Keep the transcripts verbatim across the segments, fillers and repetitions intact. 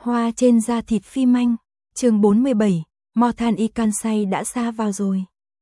Hoa trên da thịt phim anh, chương bốn mươi bảy, Morthan y Kansai đã xa vào rồi.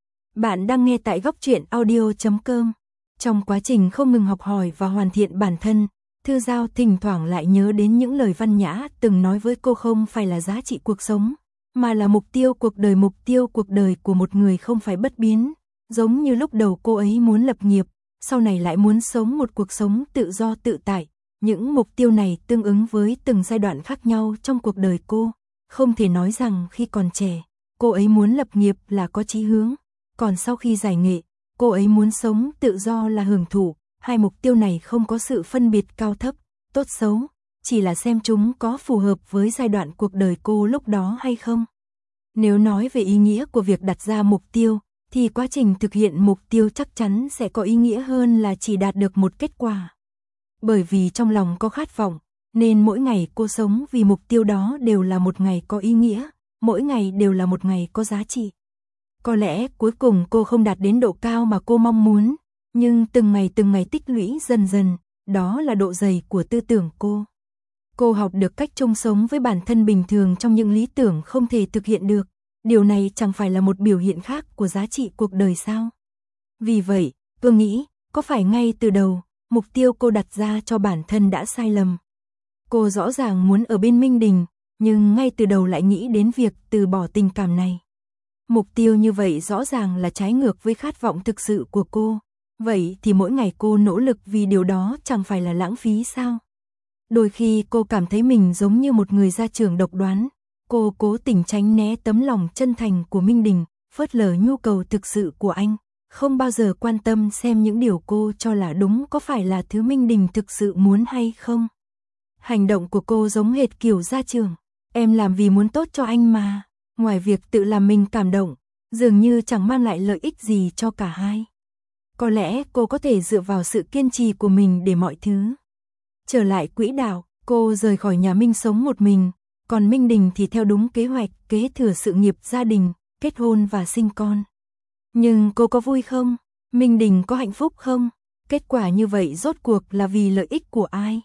Bạn đang nghe tại góc truyện audio chấm com. Trong quá trình không ngừng học hỏi và hoàn thiện bản thân, Thư Giao thỉnh thoảng lại nhớ đến những lời Văn Nhã từng nói với cô, không phải là giá trị cuộc sống, mà là mục tiêu cuộc đời. Mục tiêu cuộc đời của một người không phải bất biến, giống như lúc đầu cô ấy muốn lập nghiệp, sau này lại muốn sống một cuộc sống tự do tự tại. Những mục tiêu này tương ứng với từng giai đoạn khác nhau trong cuộc đời cô. Không thể nói rằng khi còn trẻ, cô ấy muốn lập nghiệp là có chí hướng, còn sau khi giải nghệ, cô ấy muốn sống tự do là hưởng thụ. Hai mục tiêu này không có sự phân biệt cao thấp, tốt xấu, chỉ là xem chúng có phù hợp với giai đoạn cuộc đời cô lúc đó hay không. Nếu nói về ý nghĩa của việc đặt ra mục tiêu, thì quá trình thực hiện mục tiêu chắc chắn sẽ có ý nghĩa hơn là chỉ đạt được một kết quả. Bởi vì trong lòng có khát vọng, nên mỗi ngày cô sống vì mục tiêu đó đều là một ngày có ý nghĩa, mỗi ngày đều là một ngày có giá trị. Có lẽ cuối cùng cô không đạt đến độ cao mà cô mong muốn, nhưng từng ngày từng ngày tích lũy dần dần, đó là độ dày của tư tưởng cô. Cô học được cách chung sống với bản thân bình thường trong những lý tưởng không thể thực hiện được. Điều này chẳng phải là một biểu hiện khác của giá trị cuộc đời sao? Vì vậy, cô nghĩ, có phải ngay từ đầu, mục tiêu cô đặt ra cho bản thân đã sai lầm? Cô rõ ràng muốn ở bên Minh Đình, nhưng ngay từ đầu lại nghĩ đến việc từ bỏ tình cảm này. Mục tiêu như vậy rõ ràng là trái ngược với khát vọng thực sự của cô. Vậy thì mỗi ngày cô nỗ lực vì điều đó chẳng phải là lãng phí sao? Đôi khi cô cảm thấy mình giống như một người gia trưởng độc đoán. Cô cố tình tránh né tấm lòng chân thành của Minh Đình, phớt lờ nhu cầu thực sự của anh, không bao giờ quan tâm xem những điều cô cho là đúng có phải là thứ Minh Đình thực sự muốn hay không. Hành động của cô giống hệt kiểu gia trưởng, em làm vì muốn tốt cho anh mà, ngoài việc tự làm mình cảm động, dường như chẳng mang lại lợi ích gì cho cả hai. Có lẽ cô có thể dựa vào sự kiên trì của mình để mọi thứ trở lại quỹ đạo. Cô rời khỏi nhà Minh sống một mình, còn Minh Đình thì theo đúng kế hoạch kế thừa sự nghiệp gia đình, kết hôn và sinh con. Nhưng cô có vui không? Minh Đình có hạnh phúc không? Kết quả như vậy rốt cuộc là vì lợi ích của ai?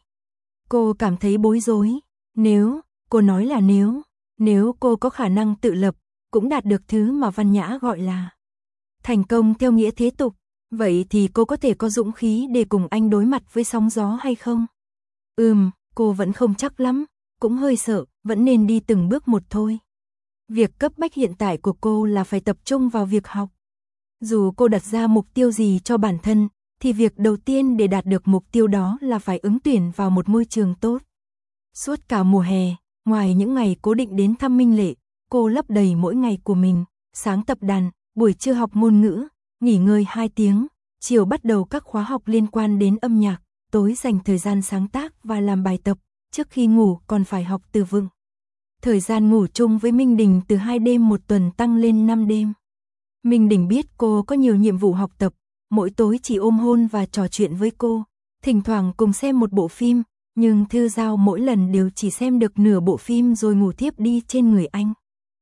Cô cảm thấy bối rối. Nếu, cô nói là nếu, nếu cô có khả năng tự lập, cũng đạt được thứ mà Văn Nhã gọi là thành công theo nghĩa thế tục, vậy thì cô có thể có dũng khí để cùng anh đối mặt với sóng gió hay không? Ừm, cô vẫn không chắc lắm, cũng hơi sợ, vẫn nên đi từng bước một thôi. Việc cấp bách hiện tại của cô là phải tập trung vào việc học. Dù cô đặt ra mục tiêu gì cho bản thân, thì việc đầu tiên để đạt được mục tiêu đó là phải ứng tuyển vào một môi trường tốt. Suốt cả mùa hè, ngoài những ngày cố định đến thăm Minh Lệ, cô lấp đầy mỗi ngày của mình, sáng tập đàn, buổi trưa học ngôn ngữ, nghỉ ngơi hai tiếng, chiều bắt đầu các khóa học liên quan đến âm nhạc, tối dành thời gian sáng tác và làm bài tập, trước khi ngủ còn phải học từ vựng. Thời gian ngủ chung với Minh Đình từ hai đêm một tuần tăng lên năm đêm. Minh Đình biết cô có nhiều nhiệm vụ học tập, mỗi tối chỉ ôm hôn và trò chuyện với cô, thỉnh thoảng cùng xem một bộ phim, nhưng Thư Giao mỗi lần đều chỉ xem được nửa bộ phim rồi ngủ thiếp đi trên người anh.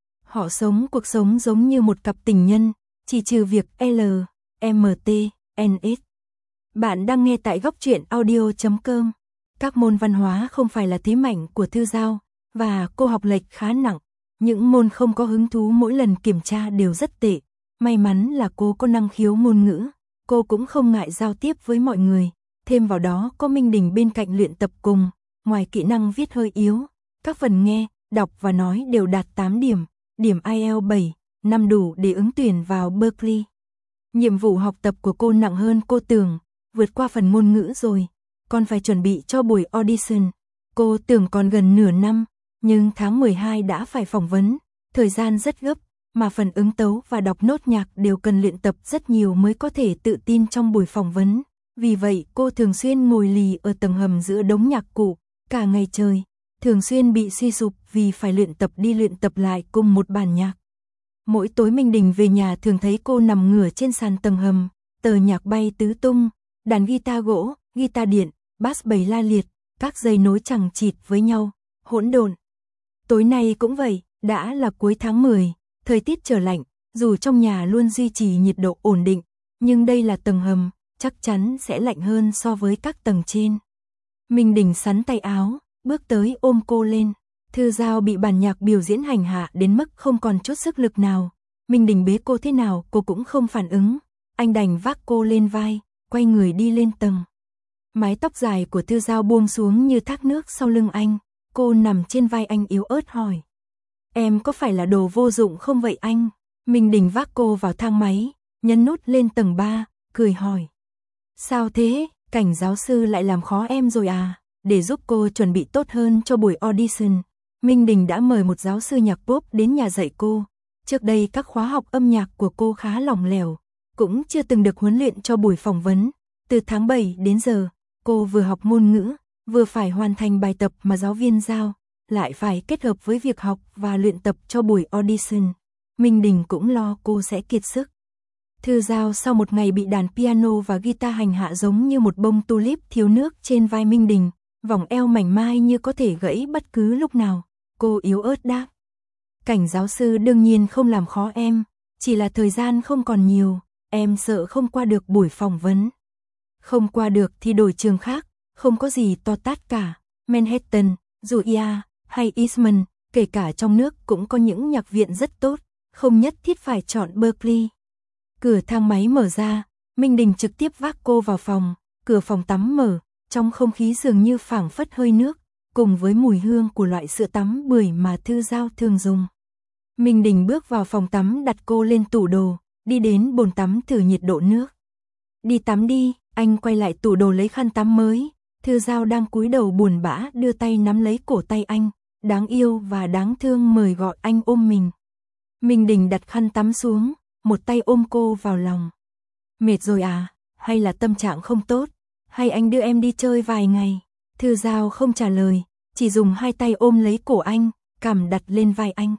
Họ sống cuộc sống giống như một cặp tình nhân, chỉ trừ việc L, M T, N S. Bạn đang nghe tại góc truyện audio chấm com. Các môn văn hóa không phải là thế mạnh của Thư Giao, và cô học lệch khá nặng. Những môn không có hứng thú mỗi lần kiểm tra đều rất tệ. May mắn là cô có năng khiếu ngôn ngữ, cô cũng không ngại giao tiếp với mọi người. Thêm vào đó có Minh Đình bên cạnh luyện tập cùng, ngoài kỹ năng viết hơi yếu, các phần nghe, đọc và nói đều đạt tám điểm, điểm I E L T S bảy, năm đủ để ứng tuyển vào Berkeley. Nhiệm vụ học tập của cô nặng hơn cô tưởng, vượt qua phần ngôn ngữ rồi, còn phải chuẩn bị cho buổi audition. Cô tưởng còn gần nửa năm, nhưng tháng mười hai đã phải phỏng vấn, thời gian rất gấp, mà phần ứng tấu và đọc nốt nhạc đều cần luyện tập rất nhiều mới có thể tự tin trong buổi phỏng vấn. Vì vậy cô thường xuyên ngồi lì ở tầng hầm giữa đống nhạc cụ, cả ngày trời, thường xuyên bị suy sụp vì phải luyện tập đi luyện tập lại cùng một bản nhạc. Mỗi tối Minh Đình về nhà thường thấy cô nằm ngửa trên sàn tầng hầm, tờ nhạc bay tứ tung, đàn guitar gỗ, guitar điện, bass bầy la liệt, các dây nối chằng chịt với nhau, hỗn độn. Tối nay cũng vậy, đã là cuối tháng mười, thời tiết trở lạnh, dù trong nhà luôn duy trì nhiệt độ ổn định, nhưng đây là tầng hầm, chắc chắn sẽ lạnh hơn so với các tầng trên. Minh Đình sắn tay áo, bước tới ôm cô lên. Thư Giao bị bản nhạc biểu diễn hành hạ đến mức không còn chút sức lực nào. Minh Đình bế cô thế nào cô cũng không phản ứng. Anh đành vác cô lên vai, quay người đi lên tầng. Mái tóc dài của Thư Giao buông xuống như thác nước sau lưng anh. Cô nằm trên vai anh yếu ớt hỏi. Em có phải là đồ vô dụng không vậy anh? Minh Đình vác cô vào thang máy, nhấn nút lên tầng ba, cười hỏi. Sao thế, Cảnh giáo sư lại làm khó em rồi à? Để giúp cô chuẩn bị tốt hơn cho buổi audition, Minh Đình đã mời một giáo sư nhạc pop đến nhà dạy cô. Trước đây các khóa học âm nhạc của cô khá lỏng lẻo, cũng chưa từng được huấn luyện cho buổi phỏng vấn. Từ tháng bảy đến giờ, cô vừa học ngôn ngữ, vừa phải hoàn thành bài tập mà giáo viên giao, lại phải kết hợp với việc học và luyện tập cho buổi audition. Minh Đình cũng lo cô sẽ kiệt sức. Thư Giao sau một ngày bị đàn piano và guitar hành hạ giống như một bông tulip thiếu nước trên vai Minh Đình, vòng eo mảnh mai như có thể gãy bất cứ lúc nào. Cô yếu ớt đáp. Cảnh giáo sư đương nhiên không làm khó em, chỉ là thời gian không còn nhiều, em sợ không qua được buổi phỏng vấn. Không qua được thì đổi trường khác, không có gì to tát cả. Manhattan, Georgia hay Eastman, kể cả trong nước cũng có những nhạc viện rất tốt, không nhất thiết phải chọn Berkeley. Cửa thang máy mở ra, Minh Đình trực tiếp vác cô vào phòng, cửa phòng tắm mở, trong không khí dường như phảng phất hơi nước, cùng với mùi hương của loại sữa tắm bưởi mà Thư Giao thường dùng. Minh Đình bước vào phòng tắm đặt cô lên tủ đồ, đi đến bồn tắm thử nhiệt độ nước. Đi tắm đi, anh quay lại tủ đồ lấy khăn tắm mới. Thư Giao đang cúi đầu buồn bã đưa tay nắm lấy cổ tay anh, đáng yêu và đáng thương mời gọi anh ôm mình. Minh Đình đặt khăn tắm xuống, một tay ôm cô vào lòng. Mệt rồi à, hay là tâm trạng không tốt, hay anh đưa em đi chơi vài ngày? Thư Giao không trả lời, chỉ dùng hai tay ôm lấy cổ anh, cằm đặt lên vai anh.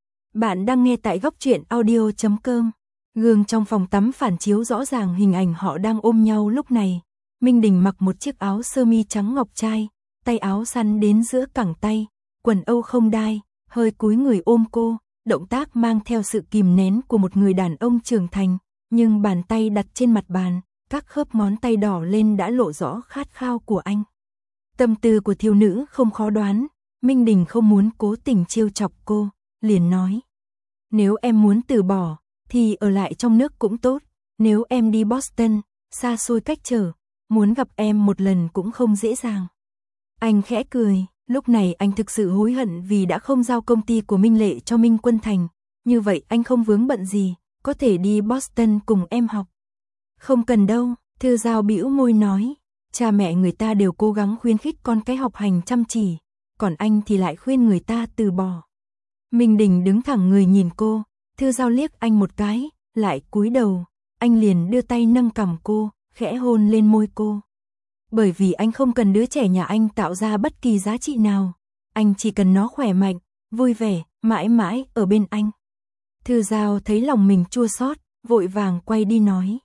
Bạn đang nghe tại góc truyện audio chấm com. Gương trong phòng tắm phản chiếu rõ ràng hình ảnh họ đang ôm nhau lúc này. Minh Đình mặc một chiếc áo sơ mi trắng ngọc trai, tay áo săn đến giữa cẳng tay, quần âu không đai, hơi cúi người ôm cô, động tác mang theo sự kìm nén của một người đàn ông trưởng thành, nhưng bàn tay đặt trên mặt bàn, các khớp ngón tay đỏ lên đã lộ rõ khát khao của anh. Tâm tư của thiếu nữ không khó đoán, Minh Đình không muốn cố tình trêu chọc cô, liền nói. Nếu em muốn từ bỏ, thì ở lại trong nước cũng tốt, nếu em đi Boston, xa xôi cách trở, muốn gặp em một lần cũng không dễ dàng. Anh khẽ cười, lúc này anh thực sự hối hận vì đã không giao công ty của Minh Lệ cho Minh Quân Thành, như vậy anh không vướng bận gì, có thể đi Boston cùng em học. Không cần đâu, Thư Giao bĩu môi nói, cha mẹ người ta đều cố gắng khuyến khích con cái học hành chăm chỉ, còn anh thì lại khuyên người ta từ bỏ. Minh Đình đứng thẳng người nhìn cô, Thư Giao liếc anh một cái, lại cúi đầu, anh liền đưa tay nâng cằm cô, khẽ hôn lên môi cô. Bởi vì anh không cần đứa trẻ nhà anh tạo ra bất kỳ giá trị nào, anh chỉ cần nó khỏe mạnh, vui vẻ, mãi mãi ở bên anh. Thư Giao thấy lòng mình chua xót, vội vàng quay đi nói.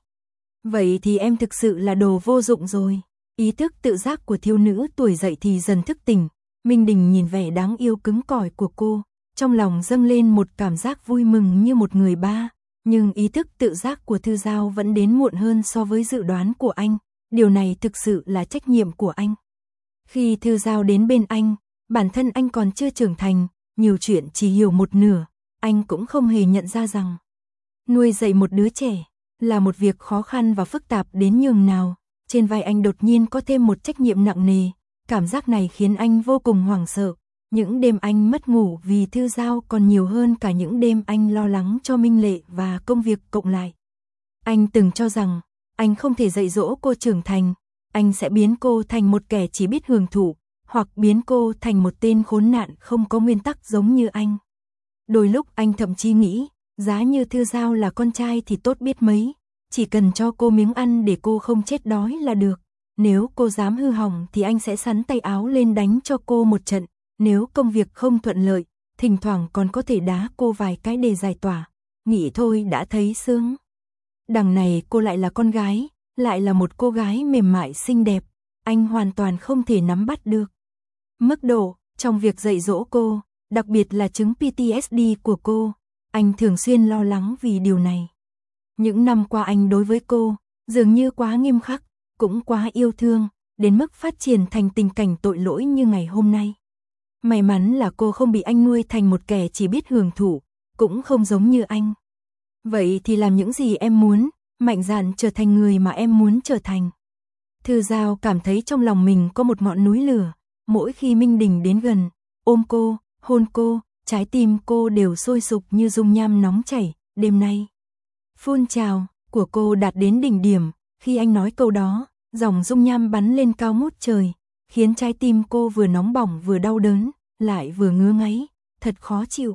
Vậy thì em thực sự là đồ vô dụng rồi. Ý thức tự giác của thiếu nữ tuổi dậy thì dần thức tỉnh. Minh Đình nhìn vẻ đáng yêu cứng cỏi của cô, trong lòng dâng lên một cảm giác vui mừng như một người ba. Nhưng ý thức tự giác của Thư Giao vẫn đến muộn hơn so với dự đoán của anh. Điều này thực sự là trách nhiệm của anh. Khi Thư Giao đến bên anh, bản thân anh còn chưa trưởng thành, nhiều chuyện chỉ hiểu một nửa. Anh cũng không hề nhận ra rằng nuôi dạy một đứa trẻ là một việc khó khăn và phức tạp đến nhường nào. Trên vai anh đột nhiên có thêm một trách nhiệm nặng nề. Cảm giác này khiến anh vô cùng hoảng sợ. Những đêm anh mất ngủ vì Thư Giao còn nhiều hơn cả những đêm anh lo lắng cho Minh Lệ và công việc cộng lại. Anh từng cho rằng anh không thể dạy dỗ cô trưởng thành, anh sẽ biến cô thành một kẻ chỉ biết hưởng thụ, hoặc biến cô thành một tên khốn nạn không có nguyên tắc giống như anh. Đôi lúc anh thậm chí nghĩ, giá như Thư Giao là con trai thì tốt biết mấy, chỉ cần cho cô miếng ăn để cô không chết đói là được. Nếu cô dám hư hỏng thì anh sẽ xắn tay áo lên đánh cho cô một trận, nếu công việc không thuận lợi, thỉnh thoảng còn có thể đá cô vài cái để giải tỏa. Nghĩ thôi đã thấy sướng. Đằng này cô lại là con gái, lại là một cô gái mềm mại xinh đẹp, anh hoàn toàn không thể nắm bắt được. Mức độ trong việc dạy dỗ cô, đặc biệt là chứng pê tê ét đê của cô, anh thường xuyên lo lắng vì điều này. Những năm qua anh đối với cô, dường như quá nghiêm khắc, cũng quá yêu thương, đến mức phát triển thành tình cảnh tội lỗi như ngày hôm nay. May mắn là cô không bị anh nuôi thành một kẻ chỉ biết hưởng thụ, cũng không giống như anh. Vậy thì làm những gì em muốn, mạnh dạn trở thành người mà em muốn trở thành. Thư Giao cảm thấy trong lòng mình có một ngọn núi lửa, mỗi khi Minh Đình đến gần, ôm cô, hôn cô, trái tim cô đều sôi sục như dung nham nóng chảy. Đêm nay, phun trào của cô đạt đến đỉnh điểm, khi anh nói câu đó, dòng dung nham bắn lên cao ngút trời, khiến trái tim cô vừa nóng bỏng vừa đau đớn, lại vừa ngứa ngáy, thật khó chịu.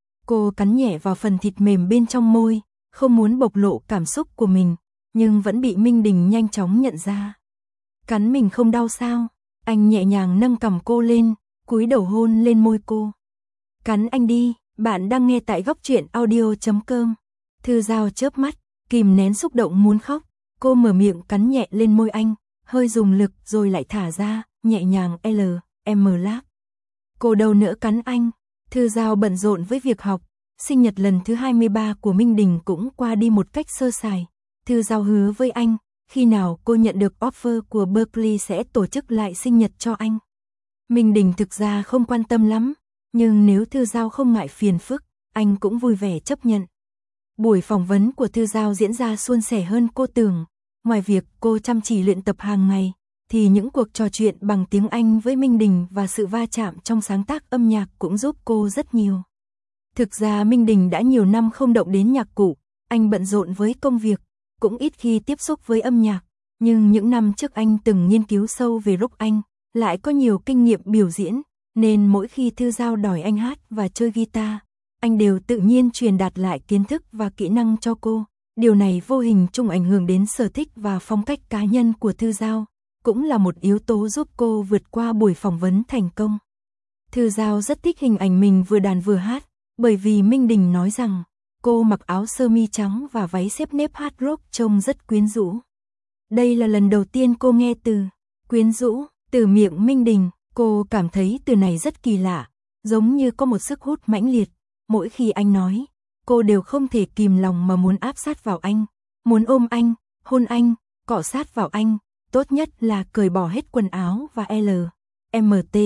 Cô cắn nhẹ vào phần thịt mềm bên trong môi, không muốn bộc lộ cảm xúc của mình, nhưng vẫn bị Minh Đình nhanh chóng nhận ra. Cắn mình không đau sao? Anh nhẹ nhàng nâng cằm cô lên, cúi đầu hôn lên môi cô. Cắn anh đi, bạn đang nghe tại góc truyện audio chấm com. Thư Giao chớp mắt, kìm nén xúc động muốn khóc, cô mở miệng cắn nhẹ lên môi anh, hơi dùng lực rồi lại thả ra, nhẹ nhàng L, M láp. Cô đâu nỡ cắn anh. Thư Giao bận rộn với việc học, sinh nhật lần thứ hai mươi ba của Minh Đình cũng qua đi một cách sơ sài. Thư Giao hứa với anh, khi nào cô nhận được offer của Berkeley sẽ tổ chức lại sinh nhật cho anh. Minh Đình thực ra không quan tâm lắm, nhưng nếu Thư Giao không ngại phiền phức, anh cũng vui vẻ chấp nhận. Buổi phỏng vấn của Thư Giao diễn ra suôn sẻ hơn cô tưởng. Ngoài việc cô chăm chỉ luyện tập hàng ngày, thì những cuộc trò chuyện bằng tiếng Anh với Minh Đình và sự va chạm trong sáng tác âm nhạc cũng giúp cô rất nhiều. Thực ra Minh Đình đã nhiều năm không động đến nhạc cụ, anh bận rộn với công việc, cũng ít khi tiếp xúc với âm nhạc, nhưng những năm trước anh từng nghiên cứu sâu về rock Anh, lại có nhiều kinh nghiệm biểu diễn, nên mỗi khi Thư Giao đòi anh hát và chơi guitar, anh đều tự nhiên truyền đạt lại kiến thức và kỹ năng cho cô. Điều này vô hình chung ảnh hưởng đến sở thích và phong cách cá nhân của Thư Giao, cũng là một yếu tố giúp cô vượt qua buổi phỏng vấn thành công. Thư Giao rất thích hình ảnh mình vừa đàn vừa hát, bởi vì Minh Đình nói rằng cô mặc áo sơ mi trắng và váy xếp nếp hát rock trông rất quyến rũ. Đây là lần đầu tiên cô nghe từ quyến rũ từ miệng Minh Đình, cô cảm thấy từ này rất kỳ lạ, giống như có một sức hút mãnh liệt. Mỗi khi anh nói, cô đều không thể kìm lòng mà muốn áp sát vào anh, muốn ôm anh, hôn anh, cọ sát vào anh, tốt nhất là cởi bỏ hết quần áo và L, M T,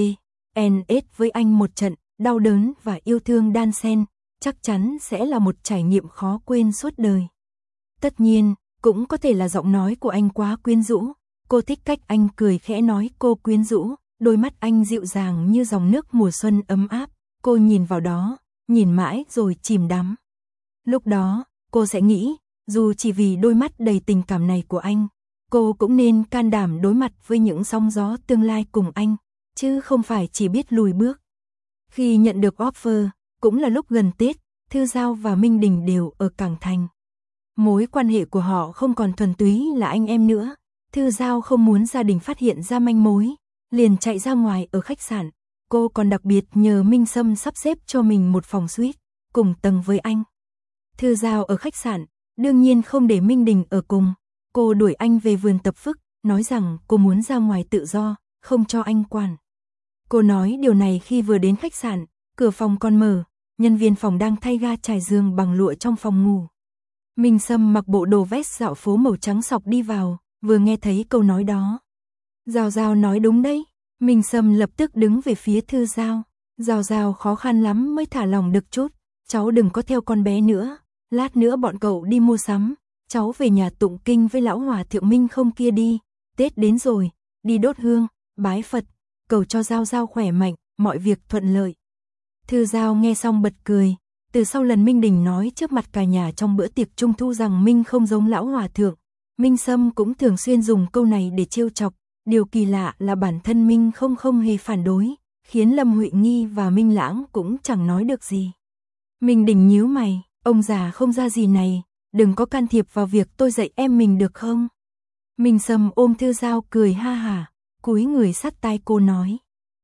N S với anh một trận. Đau đớn và yêu thương đan xen, chắc chắn sẽ là một trải nghiệm khó quên suốt đời. Tất nhiên, cũng có thể là giọng nói của anh quá quyến rũ, cô thích cách anh cười khẽ nói cô quyến rũ, đôi mắt anh dịu dàng như dòng nước mùa xuân ấm áp, cô nhìn vào đó, nhìn mãi rồi chìm đắm. Lúc đó, cô sẽ nghĩ, dù chỉ vì đôi mắt đầy tình cảm này của anh, cô cũng nên can đảm đối mặt với những sóng gió tương lai cùng anh, chứ không phải chỉ biết lùi bước. Khi nhận được offer, cũng là lúc gần Tết, Thư Giao và Minh Đình đều ở Cảng Thành. Mối quan hệ của họ không còn thuần túy là anh em nữa. Thư Giao không muốn gia đình phát hiện ra manh mối, liền chạy ra ngoài ở khách sạn. Cô còn đặc biệt nhờ Minh Sâm sắp xếp cho mình một phòng suite, cùng tầng với anh. Thư Giao ở khách sạn, đương nhiên không để Minh Đình ở cùng. Cô đuổi anh về vườn tập phức, nói rằng cô muốn ra ngoài tự do, không cho anh quản. Cô nói điều này khi vừa đến khách sạn, cửa phòng còn mở, nhân viên phòng đang thay ga trải giường bằng lụa trong phòng ngủ. Minh Sâm mặc bộ đồ vest dạo phố màu trắng sọc đi vào, vừa nghe thấy câu nói đó. Giao Giao nói đúng đấy, Minh Sâm lập tức đứng về phía Thư Giao. Giao Giao khó khăn lắm mới thả lòng được chút, cháu đừng có theo con bé nữa, lát nữa bọn cậu đi mua sắm, cháu về nhà tụng kinh với lão hòa thượng Minh không kia đi, Tết đến rồi, đi đốt hương, bái Phật, cầu cho Giao Giao khỏe mạnh, mọi việc thuận lợi. Thư Giao nghe xong bật cười, từ sau lần Minh Đình nói trước mặt cả nhà trong bữa tiệc trung thu rằng Minh không giống lão hòa thượng, Minh Sâm cũng thường xuyên dùng câu này để trêu chọc, điều kỳ lạ là bản thân Minh không không hề phản đối, khiến Lâm Huệ Nghi và Minh Lãng cũng chẳng nói được gì. Minh Đình nhíu mày, ông già không ra gì này, đừng có can thiệp vào việc tôi dạy em mình được không? Minh Sâm ôm Thư Giao cười ha hả, cúi người sát tai cô nói.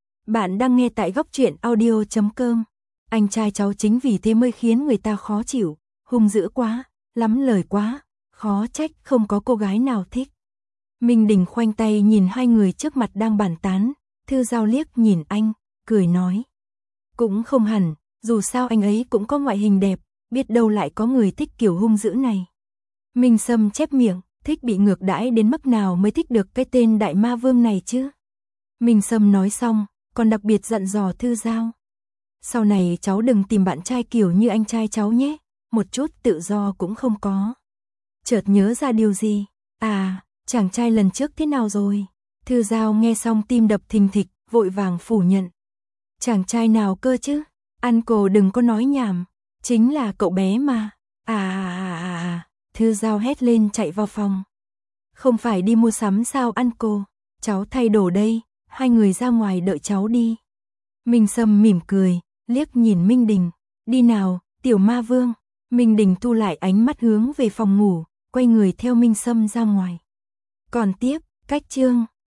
Bạn đang nghe tại góc truyện audio chấm com. Anh trai cháu chính vì thế mới khiến người ta khó chịu, hung dữ quá, lắm lời quá, khó trách không có cô gái nào thích. Minh Đình khoanh tay nhìn hai người trước mặt đang bàn tán, Thư Giao liếc nhìn anh, cười nói. Cũng không hẳn, dù sao anh ấy cũng có ngoại hình đẹp, biết đâu lại có người thích kiểu hung dữ này. Minh Sâm chép miệng, thích bị ngược đãi đến mức nào mới thích được cái tên đại ma vương này chứ? Minh Sâm nói xong, còn đặc biệt dặn dò Thư Giao. Sau này cháu đừng tìm bạn trai kiểu như anh trai cháu nhé, một chút tự do cũng không có. Chợt nhớ ra điều gì, à, chàng trai lần trước thế nào rồi? Thư Giao nghe xong tim đập thình thịch, vội vàng phủ nhận. Chàng trai nào cơ chứ? Uncle đừng có nói nhảm, chính là cậu bé mà. À à à à à, Thư Giao hét lên chạy vào phòng. Không phải đi mua sắm sao Uncle? Cháu thay đồ đây, hai người ra ngoài đợi cháu đi. Minh Sâm mỉm cười, liếc nhìn Minh Đình. Đi nào, tiểu ma vương. Minh Đình thu lại ánh mắt hướng về phòng ngủ, quay người theo Minh Sâm ra ngoài. Còn tiếp, cách chương.